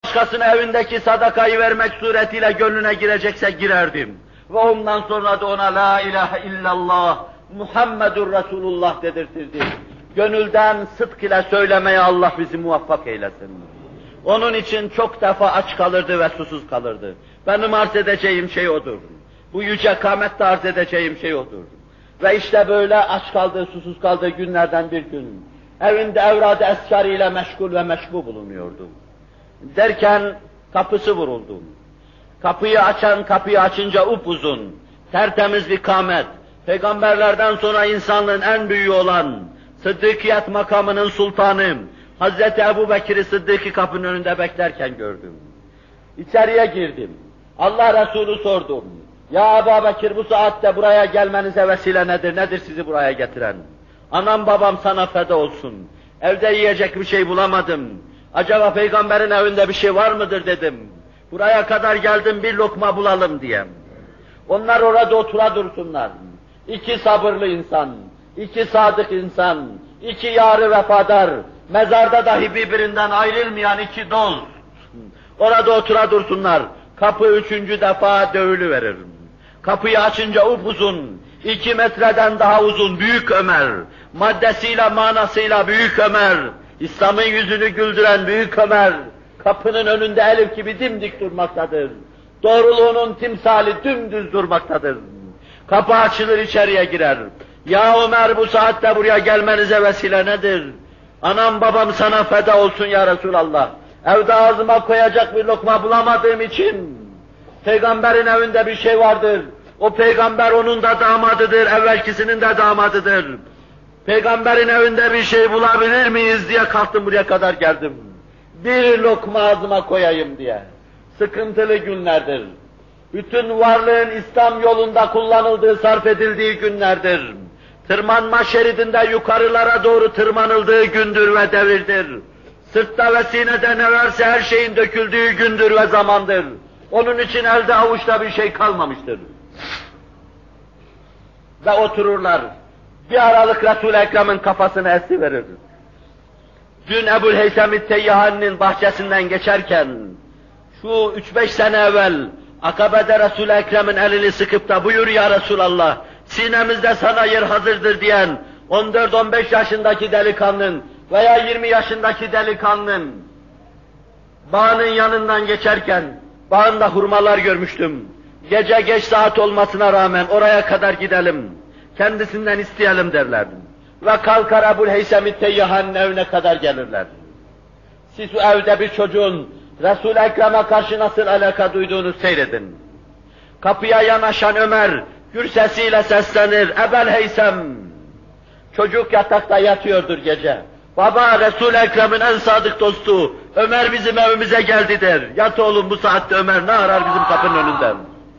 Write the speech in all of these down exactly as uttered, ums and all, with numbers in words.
Başkasına evindeki sadakayı vermek suretiyle gönlüne girecekse girerdim. Ve ondan sonra da ona la ilahe illallah Muhammedur Resulullah dedirtirdim. Gönülden sıdk ile söylemeye Allah bizi muvaffak eylesin. Onun için çok defa aç kalırdı ve susuz kalırdı. Benim arz edeceğim şey odur. Bu yüce kâmette arz edeceğim şey odur. Ve işte böyle aç kaldığı, susuz kaldığı günlerden bir gün evinde evrad-ı eskar ile meşgul ve meşbu bulunuyordu. Derken kapısı vuruldu. Kapıyı açan, kapıyı açınca upuzun, tertemiz bir kâmet, peygamberlerden sonra insanlığın en büyüğü olan Sıddıkiyet makamının sultanı Hazreti Ebu Bekir'i Sıddık'ı kapının önünde beklerken gördüm. İçeriye girdim. Allah Resulü sordum. Ya Ebu Bekir, bu saatte buraya gelmenize vesile nedir? Nedir sizi buraya getiren? Anam babam sana feda olsun. Evde yiyecek bir şey bulamadım. Acaba peygamberin evinde bir şey var mıdır dedim. Buraya kadar geldim bir lokma bulalım diye. Onlar orada otura dursunlar. İki sabırlı insan, iki sadık insan, iki yarı vefadar, mezarda dahi birbirinden ayrılmayan iki dost. Orada otura dursunlar. Kapı üçüncü defa dövülüverir. Kapıyı açınca upuzun, iki metreden daha uzun Büyük Ömer, maddesiyle manasıyla Büyük Ömer, İslam'ın yüzünü güldüren Büyük Ömer, kapının önünde elif gibi dimdik durmaktadır. Doğruluğunun timsali dümdüz durmaktadır. Kapı açılır, içeriye girer. Ya Ömer, bu saatte buraya gelmenize vesile nedir? Anam babam sana feda olsun ya Resulallah. Evde ağzıma koyacak bir lokma bulamadığım için peygamberin evinde bir şey vardır. O peygamber onun da damadıdır, evvelkisinin de damadıdır. Peygamberin evinde bir şey bulabilir miyiz diye kalktım, buraya kadar geldim. Bir lokma ağzıma koyayım diye. Sıkıntılı günlerdir. Bütün varlığın İslam yolunda kullanıldığı, sarf edildiği günlerdir. Tırmanma şeridinde yukarılara doğru tırmanıldığı gündür ve devirdir. Sırtta ve sinede ne varsa her şeyin döküldüğü gündür ve zamandır. Onun için elde avuçta bir şey kalmamıştır. Ve otururlar. Bir aralık Resul-i Ekrem'in kafasını esiverir. Dün Ebu'l-Heysem-i Teyyahani'nin bahçesinden geçerken, şu üç beş sene evvel, Akabe'de Resul-i Ekrem'in elini sıkıp da buyur ya Resulallah, sinemizde sana yer hazırdır diyen on dört on beş yaşındaki delikanlının veya yirmi yaşındaki delikanlının bağının yanından geçerken, bağında hurmalar görmüştüm. Gece geç saat olmasına rağmen oraya kadar gidelim, kendisinden isteyelim derlerdi. Ve kalkar Ebu'l-Heysem-i Teyyahani'nin evine kadar gelirler. Siz o evde bir çocuğun Resul-i Ekrem'e karşı nasıl alaka duyduğunu seyredin. Kapıya yanaşan Ömer, gür sesiyle seslenir, Ebu'l-Heysem. Çocuk yatakta yatıyordur gece. Baba, Resul-i Ekrem'in en sadık dostu, Ömer bizim evimize geldi der. Yat oğlum, bu saatte Ömer ne arar bizim kapının önünden?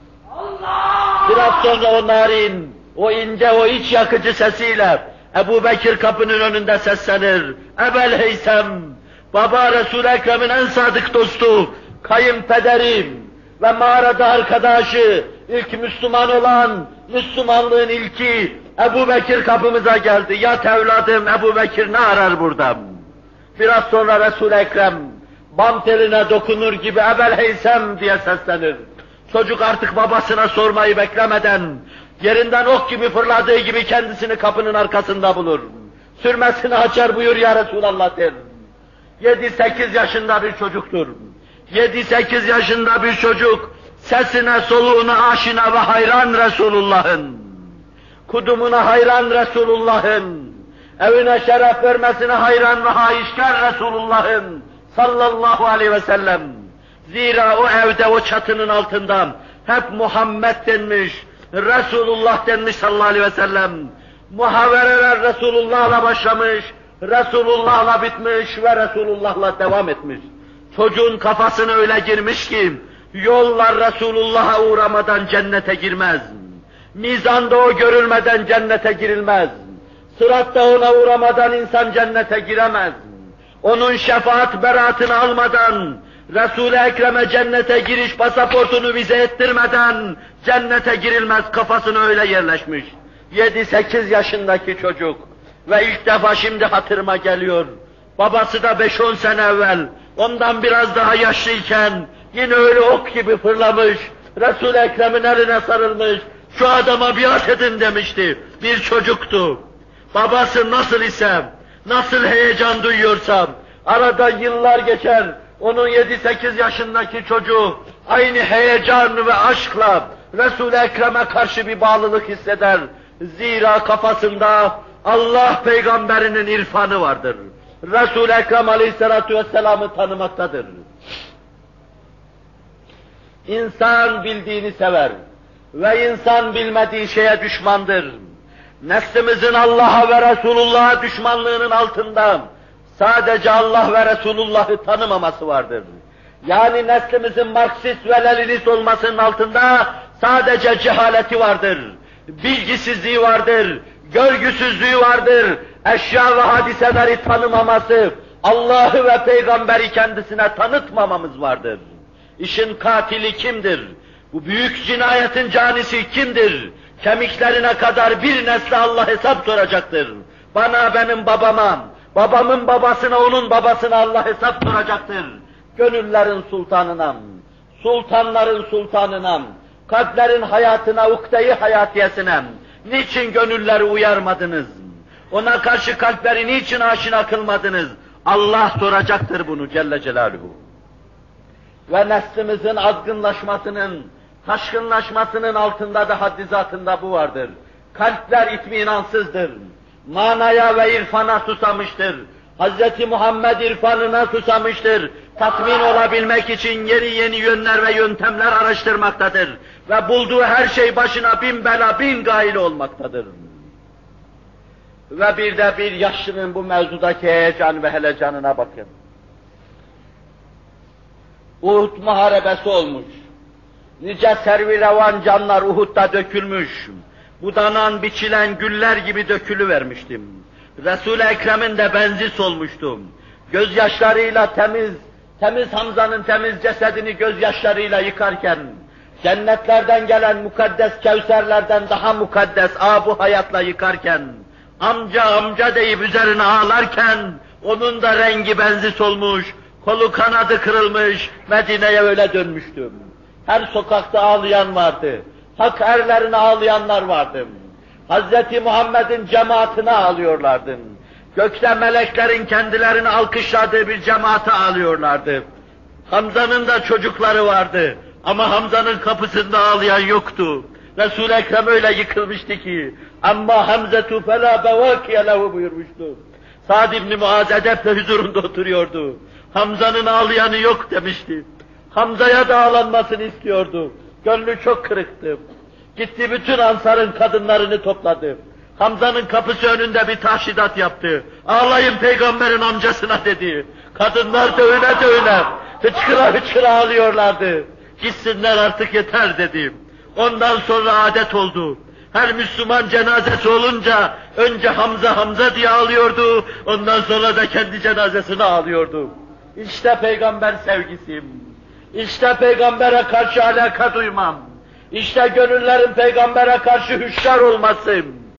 Allah! Biraz sonra o narin, o ince, o iç yakıcı sesiyle Ebu Bekir kapının önünde seslenir. Ebu'l-Heysem, baba Resul-i Ekrem'in en sadık dostu, kayınpederim ve mağarada arkadaşı, ilk Müslüman olan, Müslümanlığın ilki, Ebu Bekir kapımıza geldi. Yat evladım, Ebu Bekir ne arar burada? Biraz sonra Resul-i Ekrem, bam teline dokunur gibi Ebu'l-Heysem diye seslenir. Çocuk artık babasına sormayı beklemeden, yerinden ok gibi fırladığı gibi kendisini kapının arkasında bulur. Sürmesini açar, buyur ya Resulallah der. Yedi sekiz yaşında bir çocuktur. Yedi sekiz yaşında bir çocuk, sesine soluğuna aşina ve hayran Resulullah'ın. Kudumuna hayran Resulullah'ın. Evine şeref vermesine hayran ve haişkar Resulullah'ın. Sallallahu aleyhi ve sellem. Zira o evde, o çatının altında hep Muhammed denmiş, Resulullah denmiş sallallahu aleyhi ve sellem. Muhavereler Resulullah'la başlamış, Resulullah'la bitmiş ve Resulullah'la devam etmiş. Çocuğun kafasına öyle girmiş ki, yollar Resulullah'a uğramadan cennete girmez. Mizanda o görülmeden cennete girilmez. Sıratta ona uğramadan insan cennete giremez. Onun şefaat beraatını almadan, Resul-i Ekrem'e cennete giriş pasaportunu vize ettirmeden cennete girilmez, kafasına öyle yerleşmiş. Yedi sekiz yaşındaki çocuk ve ilk defa şimdi hatırıma geliyor. Babası da beş on sene evvel, ondan biraz daha yaşlıyken, yine öyle ok gibi fırlamış, Resul-i Ekrem'in eline sarılmış, şu adama biat edin demişti. Bir çocuktu. Babası nasıl ise, nasıl heyecan duyuyorsam, arada yıllar geçer, onun yedi sekiz yaşındaki çocuğu aynı heyecan ve aşkla Resul-i Ekrem'e karşı bir bağlılık hisseder. Zira kafasında Allah peygamberinin irfanı vardır. Resul-i Ekrem aleyhissalatu vesselam'ı tanımaktadır. İnsan bildiğini sever ve insan bilmediği şeye düşmandır. Neslimizin Allah'a ve Resulullah'a düşmanlığının altında sadece Allah ve Resulullah'ı tanımaması vardır. Yani neslimizin Marksist ve Leninist olmasının altında sadece cehaleti vardır, bilgisizliği vardır, görgüsüzlüğü vardır, eşya ve hadiseleri tanımaması, Allah'ı ve Peygamberi kendisine tanıtmamamız vardır. İşin katili kimdir? Bu büyük cinayetin canisi kimdir? Kemiklerine kadar bir nesle Allah hesap soracaktır. Bana, benim babama, babamın babasına, onun babasına Allah hesap soracaktır. Gönüllerin sultanına, sultanların sultanına, kalplerin hayatına, ukde-i hayatiyesine, niçin gönülleri uyarmadınız? Ona karşı kalpleri niçin aşina kılmadınız? Allah soracaktır bunu Celle Celaluhu. Ve neslimizin azgınlaşmasının, taşkınlaşmasının altında da haddizatında bu vardır. Kalpler itminansızdır. Manaya ve irfana susamıştır. Hz. Muhammed irfanına susamıştır. Tatmin olabilmek için yeni yeni yönler ve yöntemler araştırmaktadır. Ve bulduğu her şey başına bin bela, bin gaile olmaktadır. Ve bir de bir yaşlının bu mevzudaki heyecan ve helecanına bakın. Uhud muharebesi olmuş. Nice servi revan canlar Uhud'da dökülmüş. Budanan, biçilen güller gibi dökülüvermiştim. Resul-i Ekrem'in de benzi solmuştum. Gözyaşlarıyla temiz, temiz Hamza'nın temiz cesedini gözyaşlarıyla yıkarken, cennetlerden gelen mukaddes kevserlerden daha mukaddes âb-ı hayatla yıkarken, amca amca deyip üzerine ağlarken, onun da rengi benzi solmuş, kolu kanadı kırılmış, Medine'ye öyle dönmüştüm. Her sokakta ağlayan vardı. Hak erlerine ağlayanlar vardı. Hz. Muhammed'in cemaatine ağlıyorlardı. Gökte meleklerin kendilerini alkışladığı bir cemaate ağlıyorlardı. Hamza'nın da çocukları vardı. Ama Hamza'nın kapısında ağlayan yoktu. Resul-i Ekrem öyle yıkılmıştı ki, amma Hamzetu felâ bevâkiye lehu buyurmuştu. Sa'd ibn Muaz edeple huzurunda oturuyordu. Hamza'nın ağlayanı yok demişti. Hamza'ya da ağlanmasını istiyordu. Gönlü çok kırıktı. Gitti bütün Ansar'ın kadınlarını topladı. Hamza'nın kapısı önünde bir tahşidat yaptı. Ağlayın peygamberin amcasına dedi. Kadınlar dövüne dövüne, hıçkıra hıçkıra ağlıyorlardı. Gitsinler artık yeter dedi. Ondan sonra adet oldu. Her Müslüman cenazesi olunca önce Hamza Hamza diye ağlıyordu. Ondan sonra da kendi cenazesine ağlıyordu. İşte peygamber sevgisim. İşte peygambere karşı alaka duymam. İşte gönüllerin peygambere karşı hüşyar olması.